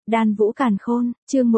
Đan Vũ Càn Khôn, chương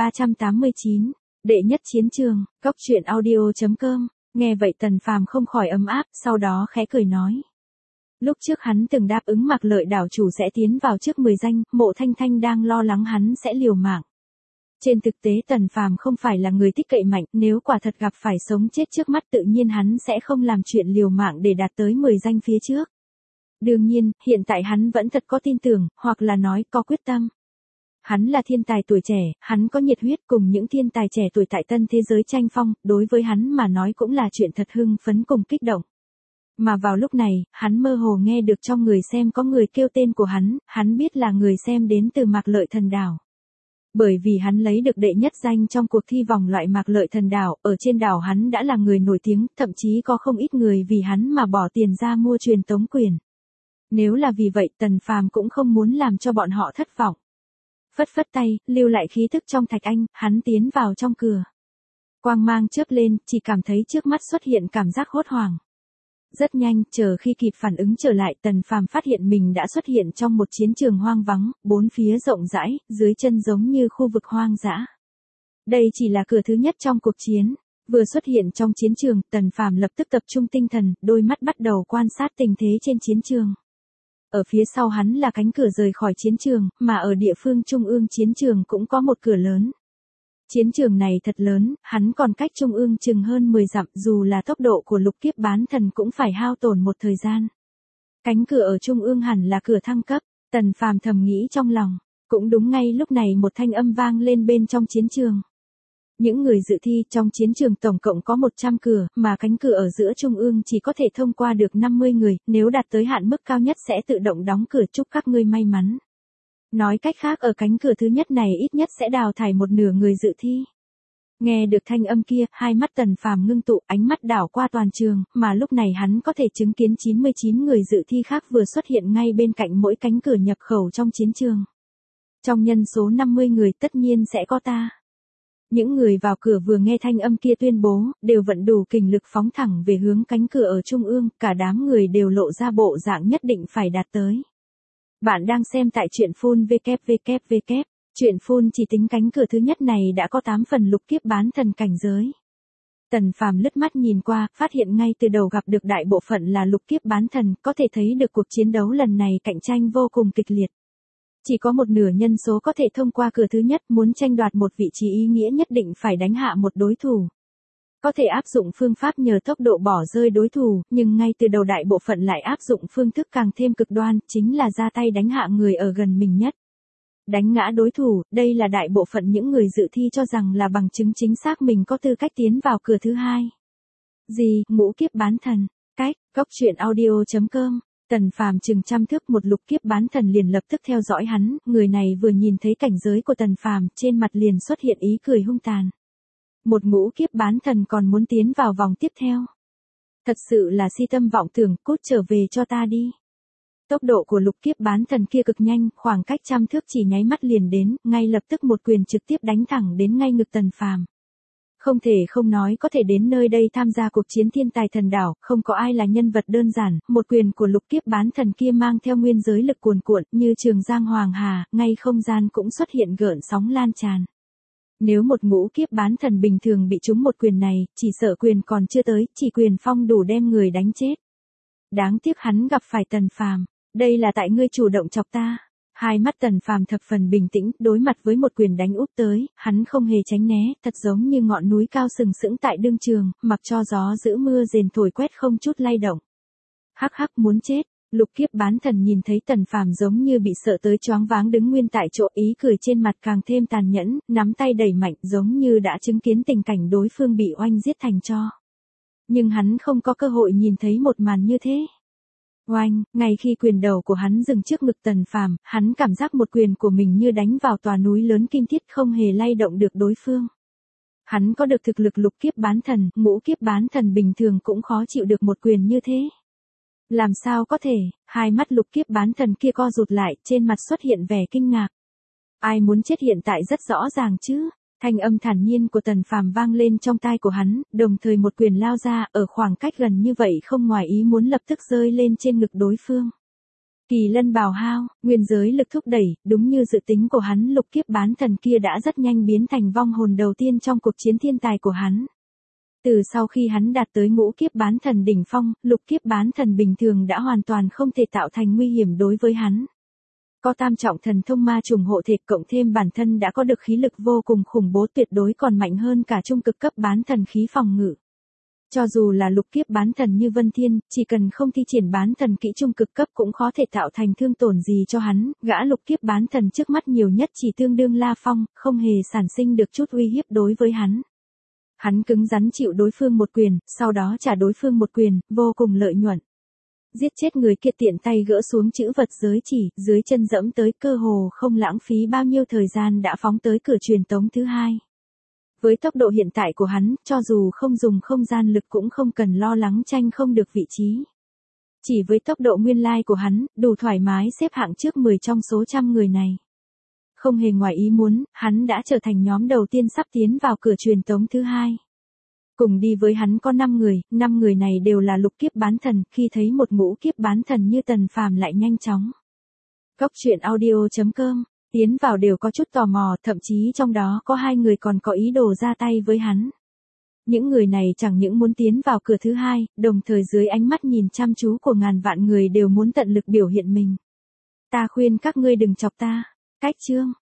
1389, đệ nhất chiến trường, góc truyện audio.com, nghe vậy Tần Phàm không khỏi ấm áp, sau đó khẽ cười nói. Lúc trước hắn từng đáp ứng Mạc Lợi đảo chủ sẽ tiến vào trước 10 danh, Mộ Thanh Thanh đang lo lắng hắn sẽ liều mạng. Trên thực tế Tần Phàm không phải là người thích cậy mạnh, nếu quả thật gặp phải sống chết trước mắt tự nhiên hắn sẽ không làm chuyện liều mạng để đạt tới 10 danh phía trước. Đương nhiên, hiện tại hắn vẫn thật có tin tưởng, hoặc là nói có quyết tâm. Hắn là thiên tài tuổi trẻ, hắn có nhiệt huyết cùng những thiên tài trẻ tuổi tại tân thế giới tranh phong, đối với hắn mà nói cũng là chuyện thật hưng phấn cùng kích động. Mà vào lúc này, hắn mơ hồ nghe được trong người xem có người kêu tên của hắn biết là người xem đến từ Mạc Lợi Thần Đảo. Bởi vì hắn lấy được đệ nhất danh trong cuộc thi vòng loại Mạc Lợi Thần Đảo, ở trên đảo hắn đã là người nổi tiếng, thậm chí có không ít người vì hắn mà bỏ tiền ra mua truyền tống quyền. Nếu là vì vậy Tần Phàm cũng không muốn làm cho bọn họ thất vọng. Phất phất tay, lưu lại khí thức trong thạch anh, hắn tiến vào trong cửa. Quang mang chớp lên, chỉ cảm thấy trước mắt xuất hiện cảm giác hốt hoảng. Rất nhanh, chờ khi kịp phản ứng trở lại Tần Phàm phát hiện mình đã xuất hiện trong một chiến trường hoang vắng, bốn phía rộng rãi, dưới chân giống như khu vực hoang dã. Đây chỉ là cửa thứ nhất trong cuộc chiến. Vừa xuất hiện trong chiến trường, Tần Phàm lập tức tập trung tinh thần, đôi mắt bắt đầu quan sát tình thế trên chiến trường. Ở phía sau hắn là cánh cửa rời khỏi chiến trường, mà ở địa phương trung ương chiến trường cũng có một cửa lớn. Chiến trường này thật lớn, hắn còn cách trung ương chừng hơn 10 dặm, dù là tốc độ của lục kiếp bán thần cũng phải hao tổn một thời gian. Cánh cửa ở trung ương hẳn là cửa thăng cấp, Tần Phàm thầm nghĩ trong lòng. Cũng đúng ngay lúc này một thanh âm vang lên bên trong chiến trường. Những người dự thi trong chiến trường tổng cộng có 100 cửa, mà cánh cửa ở giữa trung ương chỉ có thể thông qua được 50 người, nếu đạt tới hạn mức cao nhất sẽ tự động đóng cửa, chúc các ngươi may mắn. Nói cách khác ở cánh cửa thứ nhất này ít nhất sẽ đào thải một nửa người dự thi. Nghe được thanh âm kia, hai mắt Tần Phàm ngưng tụ, ánh mắt đảo qua toàn trường, mà lúc này hắn có thể chứng kiến 99 người dự thi khác vừa xuất hiện ngay bên cạnh mỗi cánh cửa nhập khẩu trong chiến trường. Trong nhân số 50 người tất nhiên sẽ có ta. Những người vào cửa vừa nghe thanh âm kia tuyên bố, đều vận đủ kình lực phóng thẳng về hướng cánh cửa ở trung ương, cả đám người đều lộ ra bộ dạng nhất định phải đạt tới. Bạn đang xem tại truyện Full www. Truyện Full chỉ tính cánh cửa thứ nhất này đã có 8 phần lục kiếp bán thần cảnh giới. Tần Phàm lướt mắt nhìn qua, phát hiện ngay từ đầu gặp được đại bộ phận là lục kiếp bán thần, có thể thấy được cuộc chiến đấu lần này cạnh tranh vô cùng kịch liệt. Chỉ có một nửa nhân số có thể thông qua cửa thứ nhất, muốn tranh đoạt một vị trí ý nghĩa nhất định phải đánh hạ một đối thủ. Có thể áp dụng phương pháp nhờ tốc độ bỏ rơi đối thủ, nhưng ngay từ đầu đại bộ phận lại áp dụng phương thức càng thêm cực đoan, chính là ra tay đánh hạ người ở gần mình nhất. Đánh ngã đối thủ, đây là đại bộ phận những người dự thi cho rằng là bằng chứng chính xác mình có tư cách tiến vào cửa thứ hai. Gì, ngũ kiếp bán thần, cách, góc truyện audio.com. Tần Phàm chừng trăm thước một lục kiếp bán thần liền lập tức theo dõi hắn, người này vừa nhìn thấy cảnh giới của Tần Phàm, trên mặt liền xuất hiện ý cười hung tàn. Một ngũ kiếp bán thần còn muốn tiến vào vòng tiếp theo. Thật sự là si tâm vọng tưởng, cút trở về cho ta đi. Tốc độ của lục kiếp bán thần kia cực nhanh, khoảng cách trăm thước chỉ nháy mắt liền đến, ngay lập tức một quyền trực tiếp đánh thẳng đến ngay ngực Tần Phàm. Không thể không nói có thể đến nơi đây tham gia cuộc chiến thiên tài thần đảo, không có ai là nhân vật đơn giản, một quyền của lục kiếp bán thần kia mang theo nguyên giới lực cuồn cuộn, như trường giang hoàng hà, ngay không gian cũng xuất hiện gợn sóng lan tràn. Nếu một ngũ kiếp bán thần bình thường bị trúng một quyền này, chỉ sợ quyền còn chưa tới, chỉ quyền phong đủ đem người đánh chết. Đáng tiếc hắn gặp phải Tần Phàm, đây là tại ngươi chủ động chọc ta. Hai mắt Tần Phàm thập phần bình tĩnh, đối mặt với một quyền đánh úp tới, hắn không hề tránh né, thật giống như ngọn núi cao sừng sững tại đương trường, mặc cho gió giữ mưa rền thổi quét không chút lay động. Hắc hắc muốn chết, lục kiếp bán thần nhìn thấy Tần Phàm giống như bị sợ tới choáng váng đứng nguyên tại chỗ, ý cười trên mặt càng thêm tàn nhẫn, nắm tay đẩy mạnh giống như đã chứng kiến tình cảnh đối phương bị oanh giết thành tro. Nhưng hắn không có cơ hội nhìn thấy một màn như thế. Oanh, ngay khi quyền đầu của hắn dừng trước ngực Tần Phàm, hắn cảm giác một quyền của mình như đánh vào tòa núi lớn kim thiết không hề lay động được đối phương. Hắn có được thực lực lục kiếp bán thần, ngũ kiếp bán thần bình thường cũng khó chịu được một quyền như thế. Làm sao có thể, hai mắt lục kiếp bán thần kia co rụt lại, trên mặt xuất hiện vẻ kinh ngạc. Ai muốn chết hiện tại rất rõ ràng chứ. Thanh âm thản nhiên của Tần Phàm vang lên trong tai của hắn, đồng thời một quyền lao ra, ở khoảng cách gần như vậy không ngoài ý muốn lập tức rơi lên trên ngực đối phương. Kỳ lân bào hao, nguyên giới lực thúc đẩy, đúng như dự tính của hắn, lục kiếp bán thần kia đã rất nhanh biến thành vong hồn đầu tiên trong cuộc chiến thiên tài của hắn. Từ sau khi hắn đạt tới ngũ kiếp bán thần đỉnh phong, lục kiếp bán thần bình thường đã hoàn toàn không thể tạo thành nguy hiểm đối với hắn. Có tam trọng thần thông ma trùng hộ thể cộng thêm bản thân đã có được khí lực vô cùng khủng bố, tuyệt đối còn mạnh hơn cả trung cực cấp bán thần khí phòng ngự. Cho dù là lục kiếp bán thần như Vân Thiên, chỉ cần không thi triển bán thần kỹ trung cực cấp cũng khó thể tạo thành thương tổn gì cho hắn, gã lục kiếp bán thần trước mắt nhiều nhất chỉ tương đương La Phong, không hề sản sinh được chút uy hiếp đối với hắn. Hắn cứng rắn chịu đối phương một quyền, sau đó trả đối phương một quyền, vô cùng lợi nhuận. Giết chết người kia tiện tay gỡ xuống chữ vật giới chỉ, dưới chân dẫm tới, cơ hồ không lãng phí bao nhiêu thời gian đã phóng tới cửa truyền tống thứ hai. Với tốc độ hiện tại của hắn, cho dù không dùng không gian lực cũng không cần lo lắng tranh không được vị trí. Chỉ với tốc độ nguyên lai của hắn, đủ thoải mái xếp hạng trước 10 trong số trăm người này. Không hề ngoài ý muốn, hắn đã trở thành nhóm đầu tiên sắp tiến vào cửa truyền tống thứ hai. Cùng đi với hắn có 5 người, 5 người này đều là lục kiếp bán thần, khi thấy một ngũ kiếp bán thần như Tần Phàm lại nhanh chóng. Goctruyện.audio.com, tiến vào đều có chút tò mò, thậm chí trong đó có 2 người còn có ý đồ ra tay với hắn. Những người này chẳng những muốn tiến vào cửa thứ hai, đồng thời dưới ánh mắt nhìn chăm chú của ngàn vạn người đều muốn tận lực biểu hiện mình. Ta khuyên các ngươi đừng chọc ta. Cách chương